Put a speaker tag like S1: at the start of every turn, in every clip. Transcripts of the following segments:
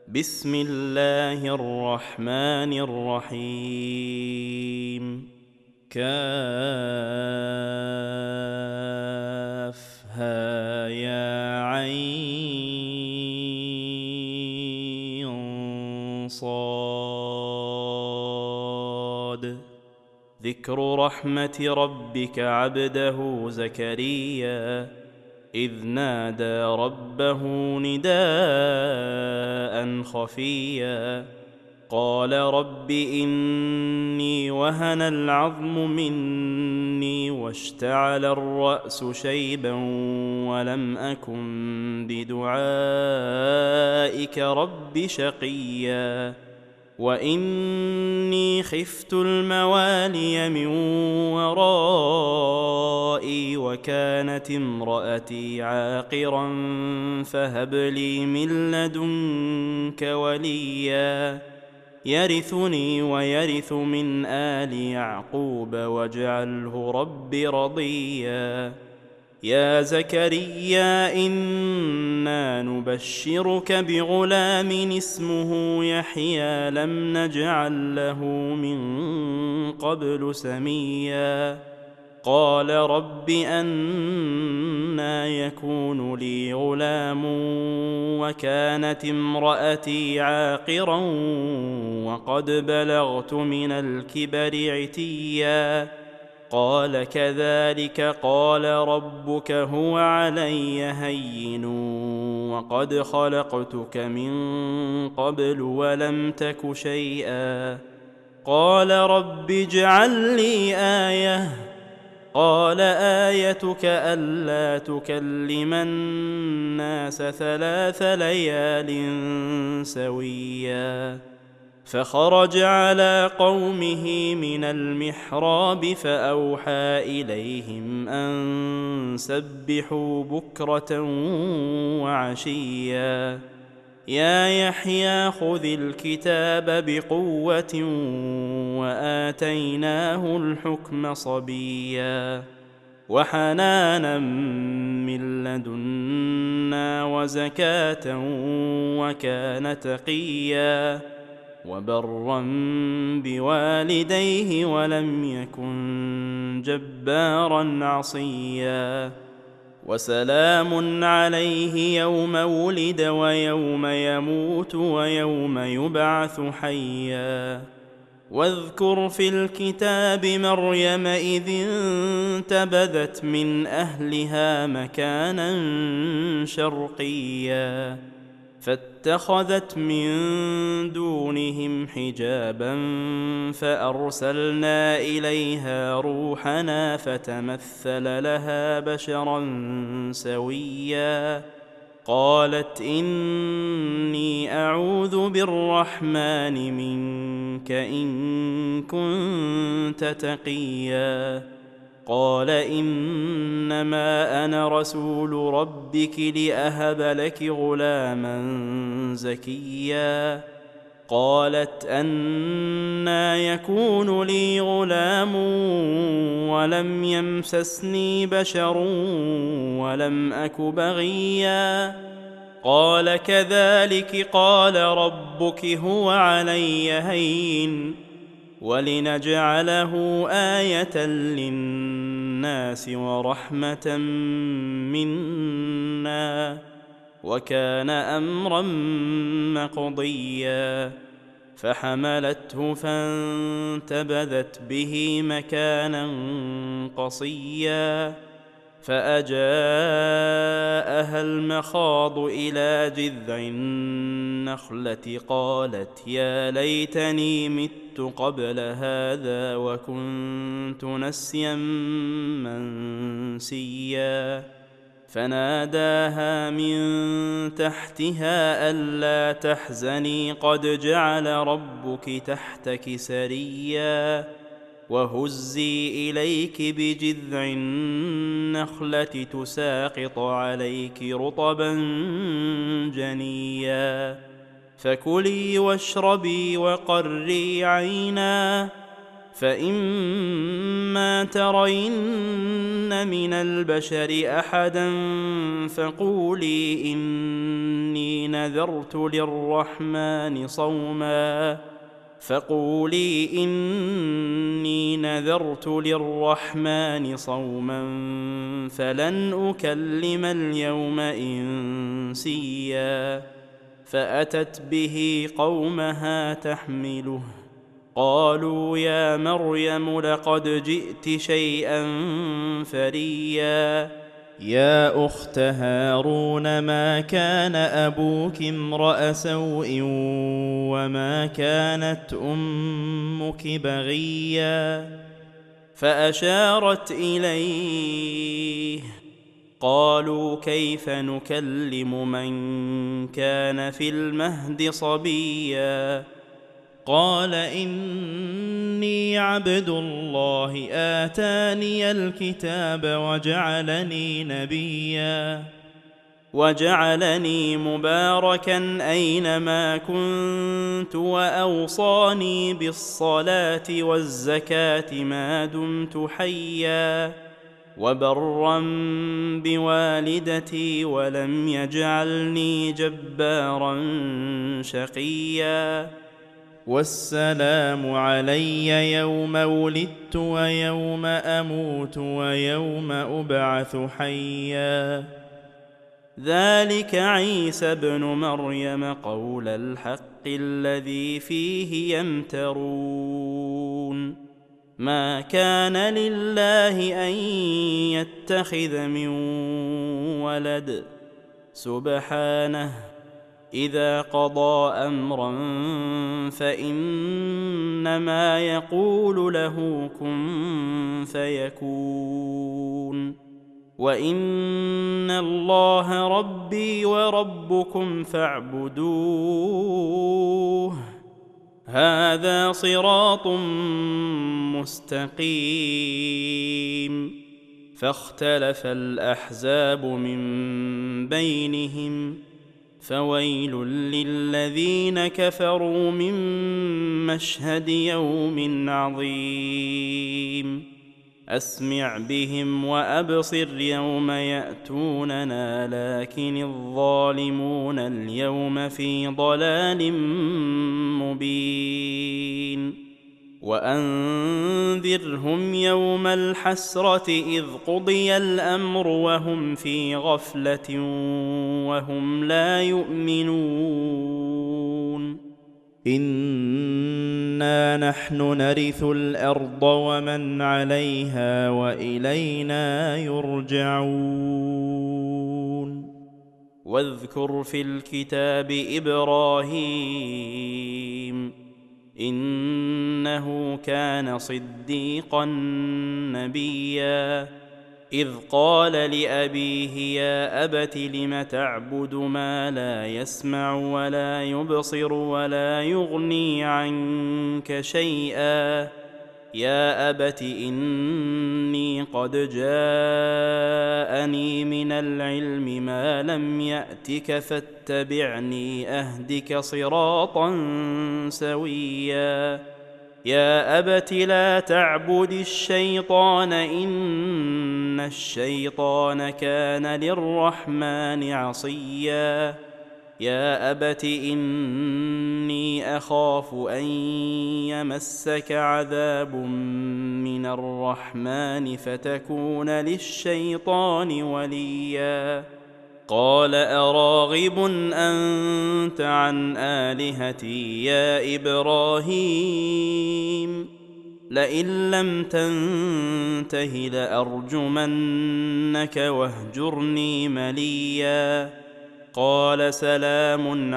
S1: بسم الله الرحمن الرحيم. كافها يا عين صاد. ذكر رحمة ربك عبده زكريا إذ نادى ربه نداء خفيا قال رب إني وهن العظم مني واشتعل الرأس شيبا ولم أكن بدعائك رب شقيا وإني خفت الموالي من ورائي وكانت امرأتي عاقرا فهب لي من لدنك وليا يرثني ويرث من آل يعقوب واجعله رب رضيا. يا زكريا إنا نبشرك بغلام اسمه يحيى لم نجعل له من قبل سميا قال رب أنى يكون لي غلام وكانت امرأتي عاقرا وقد بلغت من الكبر عتيا قال كذلك قال ربك هو علي هين وقد خلقتك من قبل ولم تك شيئا قال رب اجعل لي آية قال آيتك ألا تكلم الناس 3 ليال سويا فخرج على قومه من المحراب فأوحى إليهم أن سبحوا بكرة وعشيا يا يحيى خذ الكتاب بقوة وآتيناه الحكم صبيا وحنانا من لدنا وزكاة وكان تقيا وبرا بوالديه ولم يكن جبارا عصيا وسلام عليه يوم ولد ويوم يموت ويوم يبعث حيا واذكر في الكتاب مريم إذ انتبذت من أهلها مكانا شرقيا فاتخذت من دونهم حجابا فأرسلنا إليها روحنا فتمثل لها بشرا سويا قالت إني أعوذ بالرحمن منك إن كنت تقيا قال إنما أنا رسول ربك لأهب لك غلاما زكيا قالت أنى يكون لي غلام ولم يمسسني بشر ولم أك بغيا قال كذلك قال ربك هو علي هين ولنجعله آية للناس ورحمة منا وكان أمرا مقضيا فحملته فانتبذت به مكانا قصيا فأجاءها المخاض إلى جذع النخلة قالت يا ليتني مت قبل هذا وكنت نسيا منسيا فناداها من تحتها ألا تحزني قد جعل ربك تحتك سريا وهزي إليك بجذع النخلة تساقط عليك رطبا جنيا فكلي واشربي وقري عينا فإما ترين من البشر أحدا فقولي إني نذرت للرحمن صوما فلن أكلم اليوم إنسيا. فأتت به قومها تحمله قالوا يا مريم لقد جئت شيئا فريا. يا أخت هارون ما كان أبوك امرأ سوء وما كانت أمك بغيا. فأشارت إليه قالوا كيف نكلم من كان في المهد صبيا. قال إني عبد الله آتاني الكتاب وجعلني نبيا وجعلني مباركا أينما كنت وأوصاني بالصلاة والزكاة ما دمت حيا وبرا بوالدتي ولم يجعلني جبارا شقيا. والسلام علي يوم ولدت ويوم أموت ويوم أبعث حيا. ذلك عيسى ابن مريم قول الحق الذي فيه يمترون. ما كان لله أن يتخذ من ولد سبحانه إذا قضى أمرا فإنما يقول له كن فيكون. وإن الله ربي وربكم فاعبدوه هذا صراط مستقيم. فاختلف الأحزاب من بينهم فويل للذين كفروا من مشهد يوم عظيم. أسمع بهم وأبصر يوم يأتوننا لكن الظالمون اليوم في ضلال مبين. وأنذرهم يوم الحسرة إذ قضي الأمر وهم في غفلة وهم لا يؤمنون. إنا نحن نرث الأرض ومن عليها وإلينا يرجعون. واذكر في الكتاب إبراهيم إنه كان صديقا نبيا. إذ قال لأبيه يا أبت لم تعبد ما لا يسمع ولا يبصر ولا يغني عنك شيئا. يا أبت إني قد جاءني من العلم ما لم يأتك فاتبعني أهدك صراطا سويا. يا أبت لا تعبد الشيطان إن الشيطان كان للرحمن عصيا. يا أبت إني أخاف أن يمسك عذاب من الرحمن فتكون للشيطان وليا. قال أراغب أنت عن آلهتي يا إبراهيم لئن لم تنته لأرجمنك واهجرني مليا. قال سلام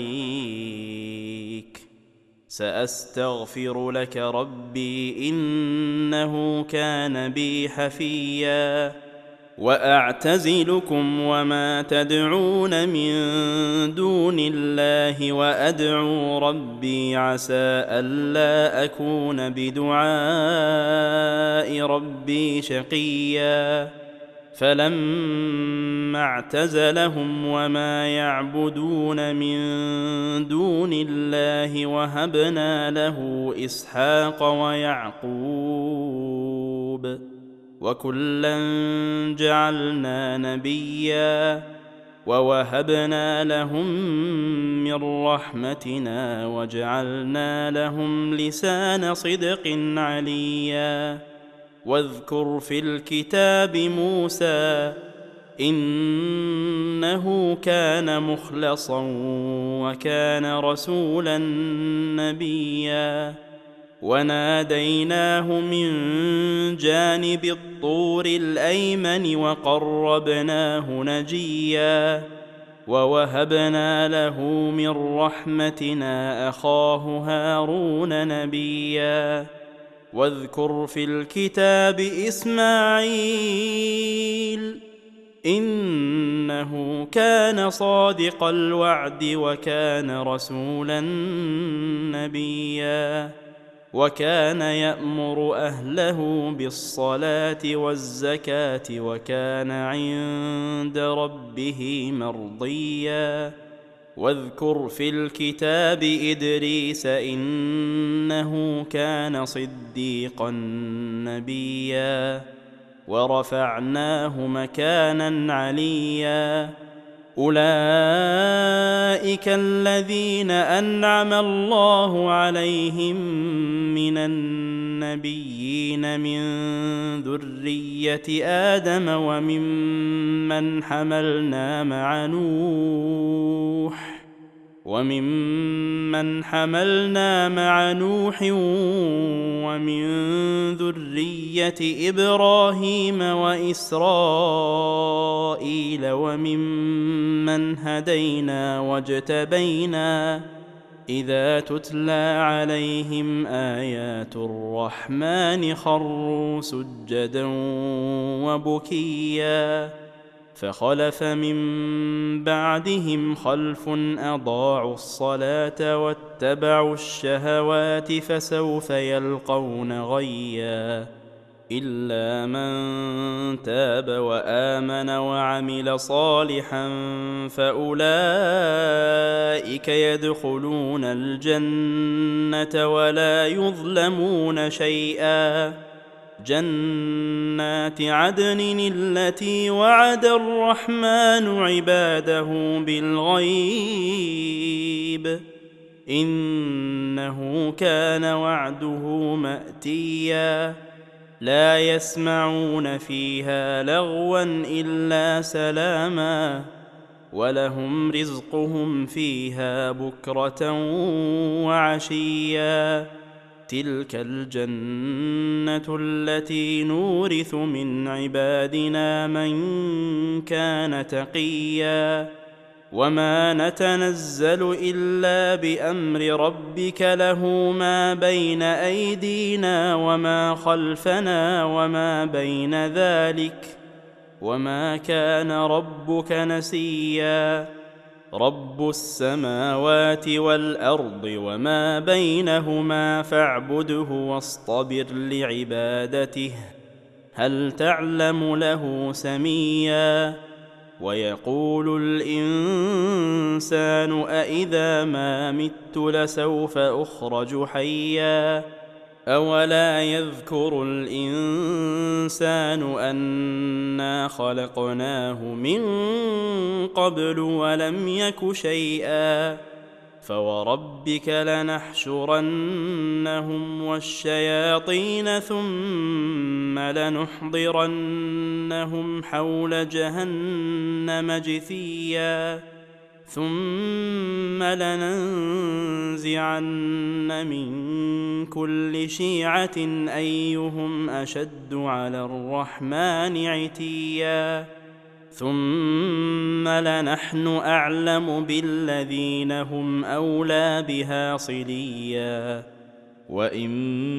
S1: عليك سأستغفر لك ربي إنه كان بي حفيا. وأعتزلكم وما تدعون من دون الله وأدعو ربي عسى ألا أكون بدعاء ربي شقيا. فلما اعتزلهم وما يعبدون من دون الله وهبنا له إسحاق ويعقوب وكلا جعلنا نبيا ووهبنا لهم من رحمتنا وجعلنا لهم لسان صدق عليا واذكر في الكتاب موسى إنه كان مخلصا وكان رسولا نبيا وناديناه من جانب الطور الأيمن وقربناه نجيا ووهبنا له من رحمتنا أخاه هارون نبيا واذكر في الكتاب إسماعيل إنه كان صادق الوعد وكان رسولا نبيا وكان يأمر أهله بالصلاة والزكاة وكان عند ربه مرضيا واذكر في الكتاب إدريس إنه كان صديقا نبيا ورفعناه مكانا عليا أولئك الذين أنعم الله عليهم من النبيين من ذرية آدم وممن حملنا مع نوح ومن ذرية إبراهيم وإسرائيل وممن هدينا واجتبينا إذا تتلى عليهم آيات الرحمن خروا سجدا وبكيا فخلف من بعدهم خلف أضاعوا الصلاة واتبعوا الشهوات فسوف يلقون غيا إلا من تاب وآمن وعمل صالحا فأولئك يدخلون الجنة ولا يظلمون شيئا جنات عدن التي وعد الرحمن عباده بالغيب إنه كان وعده مأتيا لا يسمعون فيها لغوا إلا سلاما ولهم رزقهم فيها بكرة وعشيا تلك الجنة التي نورث من عبادنا من كان تقيا وما نتنزل إلا بأمر ربك له ما بين أيدينا وما خلفنا وما بين ذلك وما كان ربك نسيا رب السماوات والأرض وما بينهما فاعبده واصطبر لعبادته هل تعلم له سميا ويقول الإنسان أإذا ما مت لسوف أخرج حيا أولا يذكر الإنسان أنا خلقناه من قبل ولم يك شيئا فوربك لنحشرنهم والشياطين ثم لنحضرنهم حول جهنم جثيا ثم لننزعن من كل شيعة أيهم أشد على الرحمن عتيا ثم لنحن أعلم بالذين هم أولى بها صليا وإن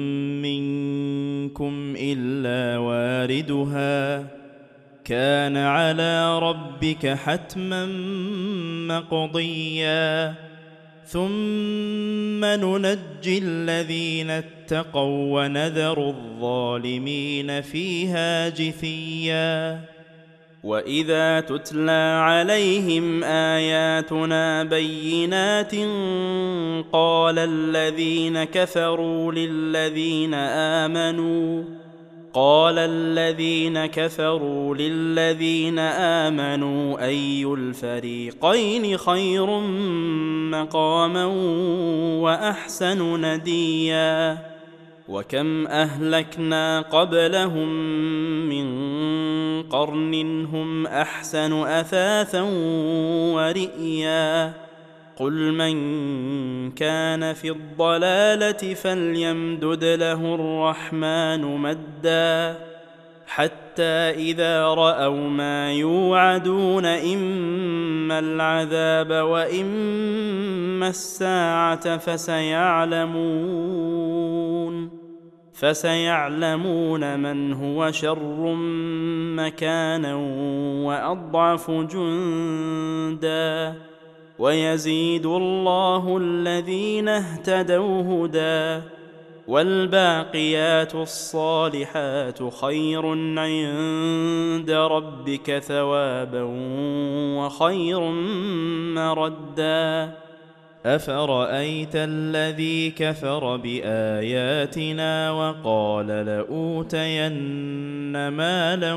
S1: منكم إلا واردها كان على ربك حتما مقضيا ثم ننجي الذين اتقوا ونذر الظالمين فيها جثيا وإذا تتلى عليهم آياتنا بينات قال الذين كفروا للذين آمنوا أي الفريقين خير مقاما وأحسن نديا وكم أهلكنا قبلهم من قرن هم أحسن أثاثا ورئيا قل من كان في الضلالة فليمدد له الرحمن مدا حتى إذا رأوا ما يوعدون إما العذاب وإما الساعة فسيعلمون من هو شر مكانا وأضعف جندا ويزيد الله الذين اهتدوا هدى والباقيات الصالحات خير عند ربك ثوابا وخير مردا أفرأيت الذي كفر بآياتنا وقال لأوتين مالا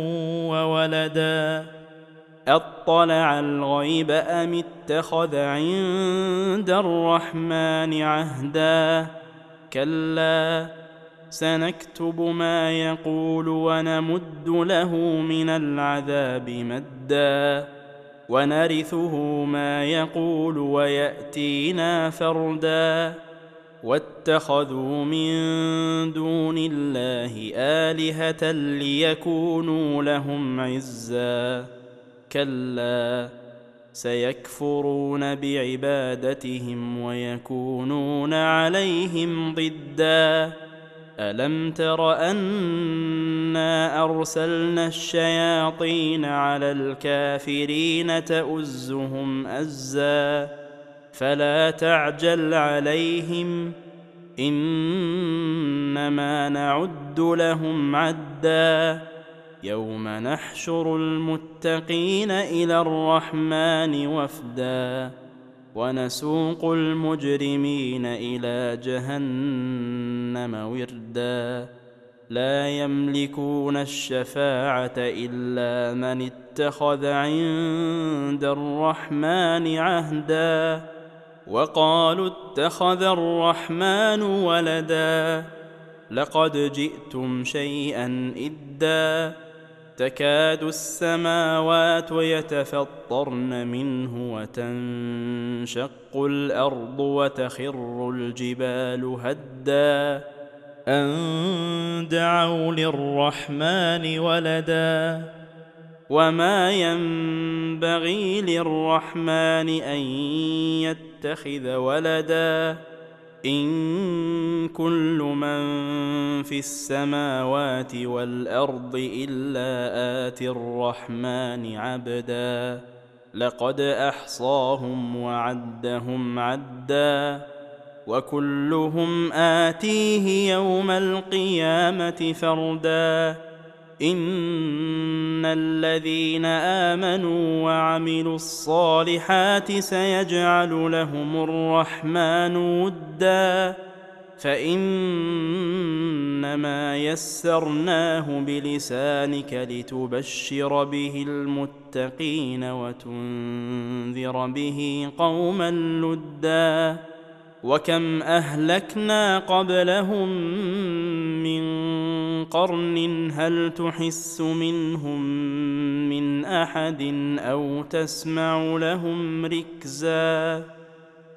S1: وولدا أطلع الغيب أم اتخذ عند الرحمن عهدا كلا سنكتب ما يقول ونمد له من العذاب مدا ونرثه ما يقول ويأتينا فردا واتخذوا من دون الله آلهة ليكونوا لهم عزا كلا سيكفرون بعبادتهم ويكونون عليهم ضدا ألم تر أنا أرسلنا الشياطين على الكافرين تؤزهم أزا فلا تعجل عليهم إنما نعد لهم عدا يوم نحشر المتقين إلى الرحمن وفدا ونسوق المجرمين إلى جهنم وردا لا يملكون الشفاعة إلا من اتخذ عند الرحمن عهدا وقالوا اتخذ الرحمن ولدا لقد جئتم شيئا إدا تكاد السماوات يتفطرن منه وتنشق الأرض وتخر الجبال هدا أن دعوا للرحمن ولدا وما ينبغي للرحمن أن يتخذ ولدا إن كل من في السماوات والأرض إلا آتي الرحمن عبدا لقد أحصاهم وعدهم عدا وكلهم آتيه يوم القيامة فردا إن الذين آمنوا وعملوا الصالحات سيجعل لهم الرحمن ودا فإنما يسرناه بلسانك لتبشر به المتقين وتنذر به قوما لدا وكم أهلكنا قبلهم من قرن هل تحس منهم من أحد أو تسمع لهم ركزا